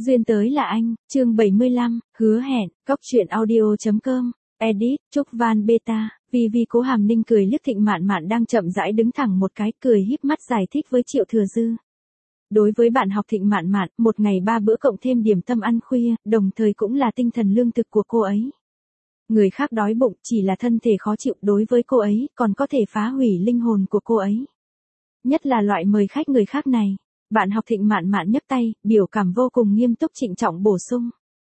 Duyên tới là anh, chương 75, hứa hẹn, cóc truyện audio.com, edit, Trúc Van Beta, vì Cố Hàm Ninh cười liếc Thịnh Mạn Mạn đang chậm rãi đứng thẳng một cái, cười híp mắt giải thích với Triệu Thừa Dư. Đối với bạn học Thịnh Mạn Mạn, một ngày 3 bữa cộng thêm điểm tâm ăn khuya, đồng thời cũng là tinh thần lương thực của cô ấy. Người khác đói bụng chỉ là thân thể khó chịu, đối với cô ấy, còn có thể phá hủy linh hồn của cô ấy. Nhất là loại mời khách người khác này. Bạn học Thịnh Mạn Mạn nhấc tay, biểu cảm vô cùng nghiêm túc trịnh trọng bổ sung.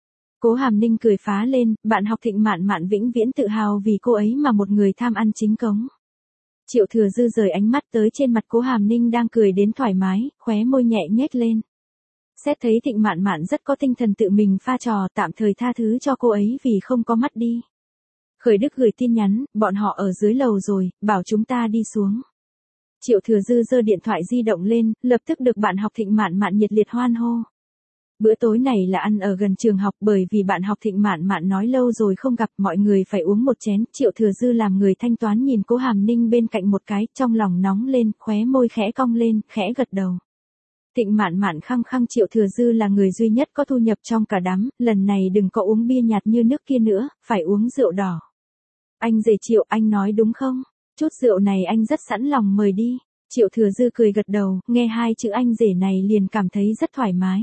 Cố Hàm Ninh cười phá lên, bạn học Thịnh Mạn Mạn vĩnh viễn tự hào vì cô ấy mà một người tham ăn chính cống. Triệu Thừa Dư rời ánh mắt tới trên mặt Cố Hàm Ninh đang cười đến thoải mái, khóe môi nhẹ nhếch lên. Xét thấy Thịnh Mạn Mạn rất có tinh thần tự mình pha trò, tạm thời tha thứ cho cô ấy vì không có mắt đi. Khởi Đức gửi tin nhắn, bọn họ ở dưới lầu rồi, bảo chúng ta đi xuống. Triệu Thừa Dư giơ điện thoại di động lên, lập tức được bạn học Thịnh Mạn Mạn nhiệt liệt hoan hô. Bữa tối này là ăn ở gần trường học, bởi vì bạn học Thịnh Mạn Mạn nói lâu rồi không gặp, mọi người phải uống một chén. Triệu Thừa Dư làm người thanh toán nhìn Cố Hàm Ninh bên cạnh một cái, trong lòng nóng lên, khóe môi khẽ cong lên, khẽ gật đầu. Thịnh Mạn Mạn khăng khăng Triệu Thừa Dư là người duy nhất có thu nhập trong cả đám, lần này đừng có uống bia nhạt như nước kia nữa, phải uống rượu đỏ. Anh rể Triệu, anh nói đúng không? Chút rượu này anh rất sẵn lòng mời đi. Triệu Thừa Dư cười gật đầu, nghe hai chữ anh rể này liền cảm thấy rất thoải mái.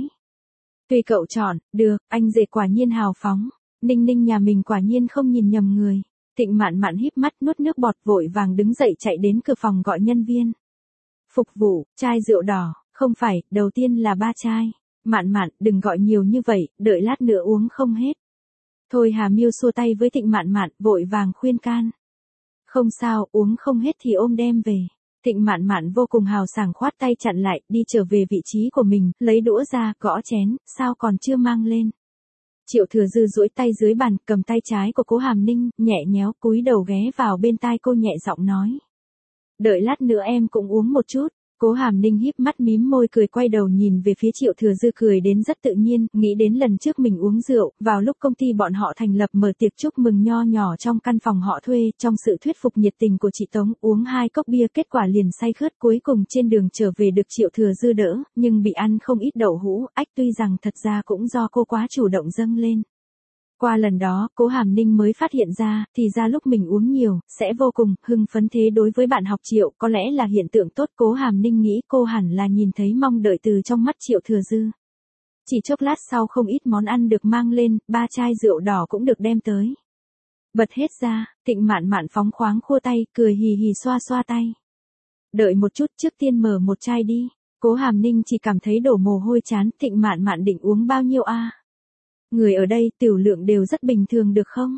Tùy cậu chọn, được, anh rể quả nhiên hào phóng. Ninh Ninh nhà mình quả nhiên không nhìn nhầm người. Thịnh Mạn Mạn híp mắt nuốt nước bọt, vội vàng đứng dậy chạy đến cửa phòng gọi nhân viên. Phục vụ, chai rượu đỏ, không phải, đầu tiên là 3 chai. Mạn Mạn, đừng gọi nhiều như vậy, đợi lát nữa uống không hết. Thôi Hà Miêu xua tay với Thịnh Mạn Mạn, vội vàng khuyên can. Không sao, uống không hết thì ôm đem về. Thịnh Mạn Mạn vô cùng hào sảng khoát tay chặn lại, đi trở về vị trí của mình, lấy đũa ra, gõ chén, sao còn chưa mang lên. Triệu Thừa Dư duỗi tay dưới bàn, cầm tay trái của Cố Hàm Ninh, nhẹ nhéo, cúi đầu ghé vào bên tai cô nhẹ giọng nói. Đợi lát nữa em cũng uống một chút. Cố Hàm Ninh híp mắt mím môi cười, quay đầu nhìn về phía Triệu Thừa Dư, cười đến rất tự nhiên, nghĩ đến lần trước mình uống rượu, vào lúc công ty bọn họ thành lập mở tiệc chúc mừng nho nhỏ trong căn phòng họ thuê, trong sự thuyết phục nhiệt tình của chị Tống, uống 2 cốc bia kết quả liền say khướt, cuối cùng trên đường trở về được Triệu Thừa Dư đỡ, nhưng bị ăn không ít đậu hũ, tuy rằng thật ra cũng do cô quá chủ động dâng lên. Qua lần đó, Cố Hàm Ninh mới phát hiện ra, thì ra lúc mình uống nhiều, sẽ vô cùng hưng phấn. Thế đối với bạn học Triệu, có lẽ là hiện tượng tốt. Cố Hàm Ninh nghĩ cô hẳn là nhìn thấy mong đợi từ trong mắt Triệu Thừa Dư. Chỉ chốc lát sau không ít món ăn được mang lên, 3 chai rượu đỏ cũng được đem tới. Bật hết ra, Thịnh Mạn Mạn phóng khoáng khua tay, cười hì hì xoa xoa tay. Đợi một chút, trước tiên mở một chai đi. Cố Hàm Ninh chỉ cảm thấy đổ mồ hôi chán. Thịnh Mạn Mạn định uống bao nhiêu a? Người ở đây tiểu lượng đều rất bình thường được không?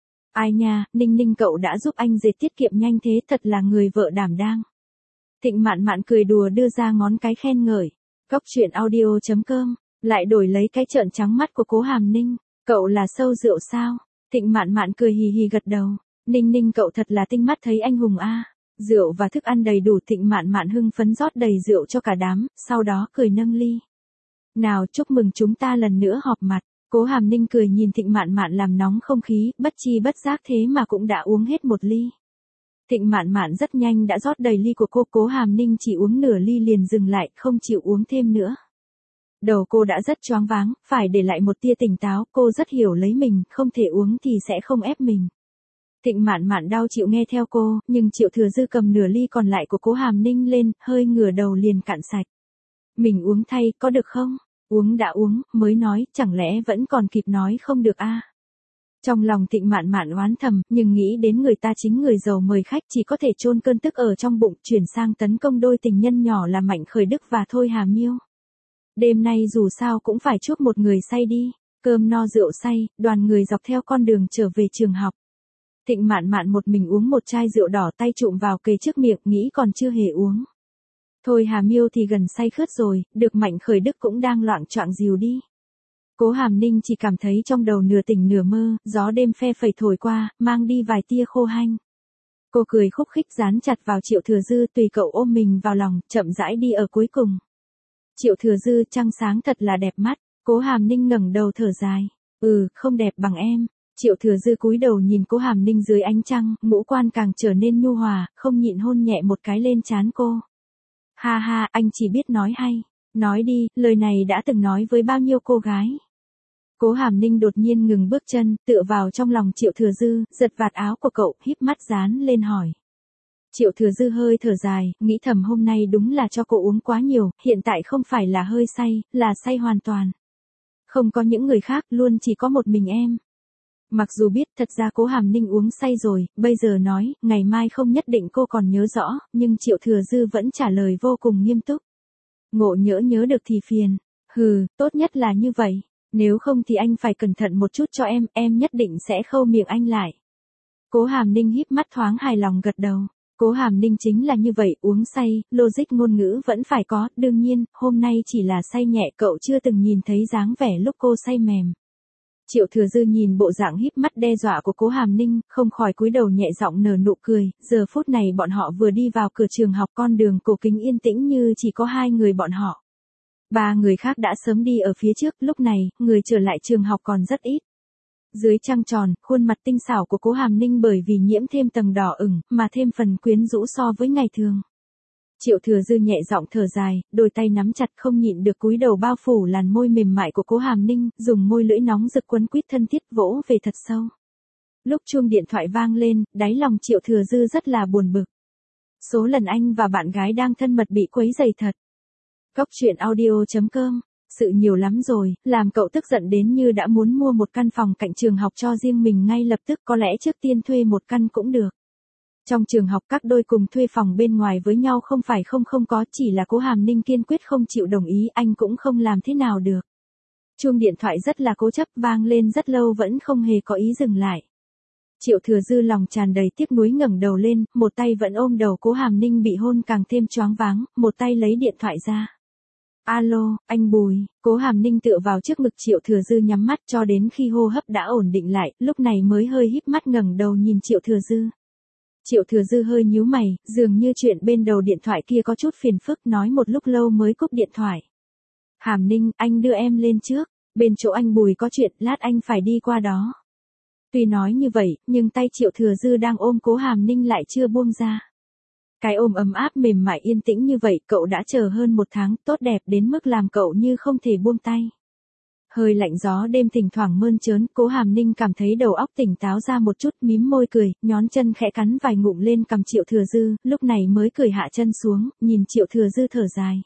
Ai nha, Ninh Ninh cậu đã giúp anh dệt tiết kiệm nhanh thế, thật là người vợ đảm đang. Thịnh Mạn Mạn cười đùa đưa ra ngón cái khen ngợi. Cóc truyện audio.com, lại đổi lấy cái trợn trắng mắt của Cố Hàm Ninh. Cậu là sâu rượu sao? Thịnh Mạn Mạn cười hì hì gật đầu. Ninh Ninh cậu thật là tinh mắt thấy anh hùng a. Rượu và thức ăn đầy đủ. Thịnh Mạn Mạn hưng phấn rót đầy rượu cho cả đám, sau đó cười nâng ly. Nào, chúc mừng chúng ta lần nữa họp mặt. Cố Hàm Ninh cười nhìn Thịnh Mạn Mạn làm nóng không khí, bất chi bất giác thế mà cũng đã uống hết một ly. Thịnh Mạn Mạn rất nhanh đã rót đầy ly của cô. Cố Hàm Ninh chỉ uống nửa ly liền dừng lại, không chịu uống thêm nữa. Đầu cô đã rất choáng váng, phải để lại một tia tỉnh táo, cô rất hiểu lấy mình, không thể uống thì sẽ không ép mình. Thịnh Mạn Mạn đau chịu nghe theo cô, nhưng Triệu Thừa Dư cầm nửa ly còn lại của Cố Hàm Ninh lên, hơi ngửa đầu liền cạn sạch. Mình uống thay, có được không? Uống đã uống, mới nói, chẳng lẽ vẫn còn kịp nói không được a? Trong lòng Thịnh Mạn Mạn oán thầm, nhưng nghĩ đến người ta chính người giàu mời khách, chỉ có thể chôn cơn tức ở trong bụng, chuyển sang tấn công đôi tình nhân nhỏ là Mạnh Khởi Đức và Thôi Hà Miêu. Đêm nay dù sao cũng phải chuốc một người say đi. Cơm no rượu say, đoàn người dọc theo con đường trở về trường học. Thịnh Mạn Mạn một mình uống một chai rượu đỏ, tay trụm vào kề trước miệng, nghĩ còn chưa hề uống. Thôi Hà Miêu thì gần say khướt rồi, được Mạnh Khởi Đức cũng đang loạng choạng dìu đi. Cố Hàm Ninh chỉ cảm thấy trong đầu nửa tỉnh nửa mơ, gió đêm phe phẩy thổi qua, mang đi vài tia khô hanh. Cô cười khúc khích dán chặt vào Triệu Thừa Dư, tùy cậu ôm mình vào lòng, chậm rãi đi ở cuối cùng. Triệu Thừa Dư, trăng sáng thật là đẹp mắt. Cố Hàm Ninh ngẩng đầu thở dài. Không đẹp bằng em. Triệu Thừa Dư cúi đầu nhìn Cố Hàm Ninh dưới ánh trăng, ngũ quan càng trở nên nhu hòa, không nhịn hôn nhẹ một cái lên trán cô. Ha ha, anh chỉ biết nói hay. Nói đi, lời này đã từng nói với bao nhiêu cô gái. Cố Hàm Ninh đột nhiên ngừng bước chân, tựa vào trong lòng Triệu Thừa Dư, giật vạt áo của cậu, híp mắt dán lên hỏi. Triệu Thừa Dư hơi thở dài, nghĩ thầm hôm nay đúng là cho cô uống quá nhiều, hiện tại không phải là hơi say, là say hoàn toàn. Không có những người khác, luôn chỉ có một mình em. Mặc dù biết thật ra Cố Hàm Ninh uống say rồi, bây giờ nói, ngày mai không nhất định cô còn nhớ rõ, nhưng Triệu Thừa Dư vẫn trả lời vô cùng nghiêm túc. Ngộ nhớ được thì phiền. Hừ, tốt nhất là như vậy. Nếu không thì anh phải cẩn thận một chút cho em nhất định sẽ khâu miệng anh lại. Cố Hàm Ninh híp mắt thoáng hài lòng gật đầu. Cố Hàm Ninh chính là như vậy, uống say, logic ngôn ngữ vẫn phải có, đương nhiên, hôm nay chỉ là say nhẹ, cậu chưa từng nhìn thấy dáng vẻ lúc cô say mềm. Triệu Thừa Dư nhìn bộ dạng híp mắt đe dọa của Cố Hàm Ninh, không khỏi cúi đầu nhẹ giọng nở nụ cười, giờ phút này bọn họ vừa đi vào cửa trường học, con đường cổ kính yên tĩnh như chỉ có hai người bọn họ. Ba người khác đã sớm đi ở phía trước, lúc này, người trở lại trường học còn rất ít. Dưới trăng tròn, khuôn mặt tinh xảo của Cố Hàm Ninh bởi vì nhiễm thêm tầng đỏ ửng, mà thêm phần quyến rũ so với ngày thường. Triệu Thừa Dư nhẹ giọng thở dài, đôi tay nắm chặt không nhịn được cúi đầu bao phủ làn môi mềm mại của Cố Hàm Ninh, dùng môi lưỡi nóng rực quấn quýt thân thiết vỗ về thật sâu. Lúc chuông điện thoại vang lên, đáy lòng Triệu Thừa Dư rất là buồn bực. Số lần anh và bạn gái đang thân mật bị quấy rầy thật. Cóc truyện audio.com. Sự nhiều lắm rồi, làm cậu tức giận đến như đã muốn mua một căn phòng cạnh trường học cho riêng mình ngay lập tức, có lẽ trước tiên thuê một căn cũng được. Trong trường học các đôi cùng thuê phòng bên ngoài với nhau không phải không có, chỉ là Cố Hàm Ninh kiên quyết không chịu đồng ý, anh cũng không làm thế nào được. Chuông điện thoại rất là cố chấp, vang lên rất lâu vẫn không hề có ý dừng lại. Triệu Thừa Dư lòng tràn đầy tiếc nuối ngẩng đầu lên, một tay vẫn ôm đầu Cố Hàm Ninh bị hôn càng thêm choáng váng, một tay lấy điện thoại ra. Alo, anh Bùi. Cố Hàm Ninh tựa vào trước ngực Triệu Thừa Dư nhắm mắt cho đến khi hô hấp đã ổn định lại, lúc này mới hơi híp mắt ngẩng đầu nhìn Triệu Thừa Dư. Triệu Thừa Dư hơi nhíu mày, dường như chuyện bên đầu điện thoại kia có chút phiền phức, nói một lúc lâu mới cúp điện thoại. Hàm Ninh, anh đưa em lên trước, bên chỗ anh Bùi có chuyện, lát anh phải đi qua đó. Tuy nói như vậy, nhưng tay Triệu Thừa Dư đang ôm Cố Hàm Ninh lại chưa buông ra. Cái ôm ấm áp mềm mại yên tĩnh như vậy cậu đã chờ hơn một tháng, tốt đẹp đến mức làm cậu như không thể buông tay. Hơi lạnh gió đêm thỉnh thoảng mơn trớn, Cố Hàm Ninh cảm thấy đầu óc tỉnh táo ra một chút, mím môi cười, nhón chân khẽ cắn vài ngụm lên cằm Triệu Thừa Dư, lúc này mới cười hạ chân xuống, nhìn Triệu Thừa Dư thở dài.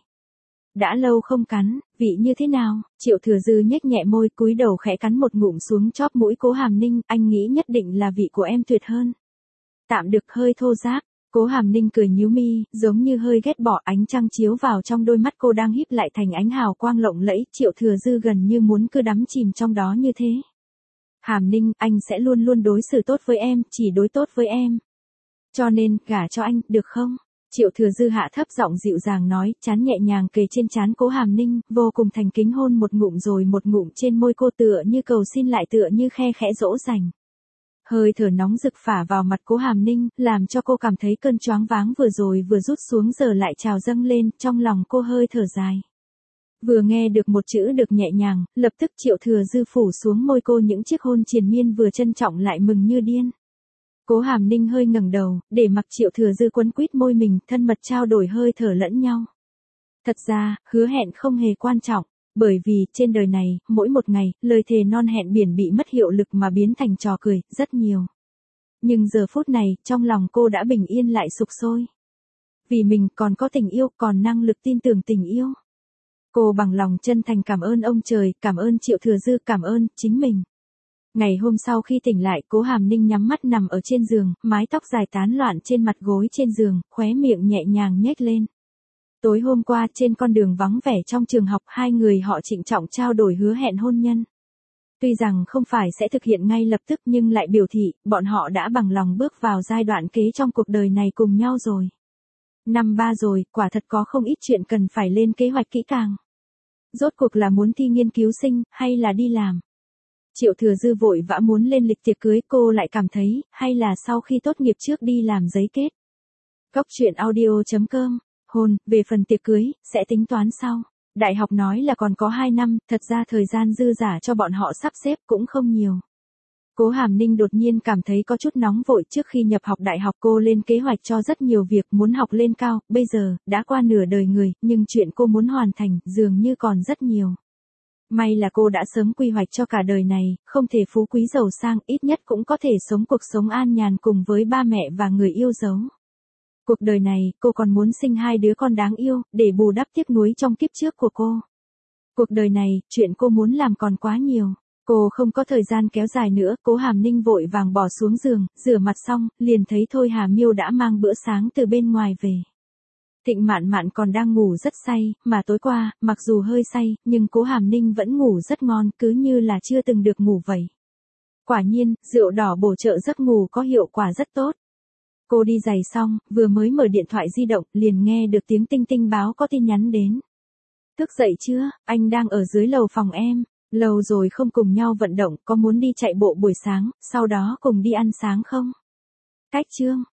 Đã lâu không cắn, vị như thế nào? Triệu Thừa Dư nhếch nhẹ môi, cúi đầu khẽ cắn một ngụm xuống chóp mũi Cố Hàm Ninh, anh nghĩ nhất định là vị của em tuyệt hơn. Tạm được, hơi thô ráp. Cố Hàm Ninh cười nhíu mi, giống như hơi ghét bỏ, ánh trăng chiếu vào trong đôi mắt cô đang híp lại thành ánh hào quang lộng lẫy, Triệu Thừa Dư gần như muốn cứ đắm chìm trong đó như thế. Hàm Ninh, anh sẽ luôn luôn đối xử tốt với em, chỉ đối tốt với em. Cho nên, gả cho anh, được không? Triệu Thừa Dư hạ thấp giọng dịu dàng nói, trán nhẹ nhàng kề trên trán Cố Hàm Ninh, vô cùng thành kính hôn một ngụm rồi một ngụm trên môi cô, tựa như cầu xin lại tựa như khe khẽ dỗ dành. Hơi thở nóng rực phả vào mặt Cố Hàm Ninh, làm cho cô cảm thấy cơn choáng váng vừa rồi vừa rút xuống giờ lại trào dâng lên, trong lòng cô hơi thở dài. Vừa nghe được một chữ được nhẹ nhàng, lập tức Triệu Thừa Dư phủ xuống môi cô những chiếc hôn triền miên vừa trân trọng lại mừng như điên. Cố Hàm Ninh hơi ngẩng đầu, để mặc Triệu Thừa Dư quấn quýt môi mình, thân mật trao đổi hơi thở lẫn nhau. Thật ra, hứa hẹn không hề quan trọng. Bởi vì, trên đời này, mỗi một ngày, lời thề non hẹn biển bị mất hiệu lực mà biến thành trò cười, rất nhiều. Nhưng giờ phút này, trong lòng cô đã bình yên lại sục sôi. Vì mình còn có tình yêu, còn năng lực tin tưởng tình yêu. Cô bằng lòng chân thành cảm ơn ông trời, cảm ơn Triệu Thừa Dư, cảm ơn chính mình. Ngày hôm sau khi tỉnh lại, Cố Hàm Ninh nhắm mắt nằm ở trên giường, mái tóc dài tán loạn trên mặt gối trên giường, khóe miệng nhẹ nhàng nhếch lên. Tối hôm qua trên con đường vắng vẻ trong trường học, hai người họ trịnh trọng trao đổi hứa hẹn hôn nhân. Tuy rằng không phải sẽ thực hiện ngay lập tức nhưng lại biểu thị, bọn họ đã bằng lòng bước vào giai đoạn kế trong cuộc đời này cùng nhau rồi. Năm ba rồi, quả thật có không ít chuyện cần phải lên kế hoạch kỹ càng. Rốt cuộc là muốn thi nghiên cứu sinh, hay là đi làm? Triệu Thừa Dư vội vã muốn lên lịch tiệc cưới, cô lại cảm thấy, hay là sau khi tốt nghiệp trước đi làm giấy kết. Cóc truyện audio.com. Hôn, về phần tiệc cưới, sẽ tính toán sau. Đại học nói là còn có 2 năm, thật ra thời gian dư dả cho bọn họ sắp xếp cũng không nhiều. Cố Hàm Ninh đột nhiên cảm thấy có chút nóng vội. Trước khi nhập học đại học cô lên kế hoạch cho rất nhiều việc, muốn học lên cao, bây giờ, đã qua nửa đời người, nhưng chuyện cô muốn hoàn thành, dường như còn rất nhiều. May là cô đã sớm quy hoạch cho cả đời này, không thể phú quý giàu sang, ít nhất cũng có thể sống cuộc sống an nhàn cùng với ba mẹ và người yêu dấu. Cuộc đời này, cô còn muốn sinh 2 đứa con đáng yêu, để bù đắp tiếc nuối trong kiếp trước của cô. Cuộc đời này, chuyện cô muốn làm còn quá nhiều. Cô không có thời gian kéo dài nữa, Cố Hàm Ninh vội vàng bỏ xuống giường, rửa mặt xong, liền thấy Thôi Hà Miêu đã mang bữa sáng từ bên ngoài về. Thịnh Mạn Mạn còn đang ngủ rất say, mà tối qua, mặc dù hơi say, nhưng Cố Hàm Ninh vẫn ngủ rất ngon, cứ như là chưa từng được ngủ vậy. Quả nhiên, rượu đỏ bổ trợ giấc ngủ có hiệu quả rất tốt. Cô đi giày xong, vừa mới mở điện thoại di động, liền nghe được tiếng tinh tinh báo có tin nhắn đến. Thức dậy chưa, anh đang ở dưới lầu phòng em. Lâu rồi không cùng nhau vận động, có muốn đi chạy bộ buổi sáng, sau đó cùng đi ăn sáng không? Cách chương.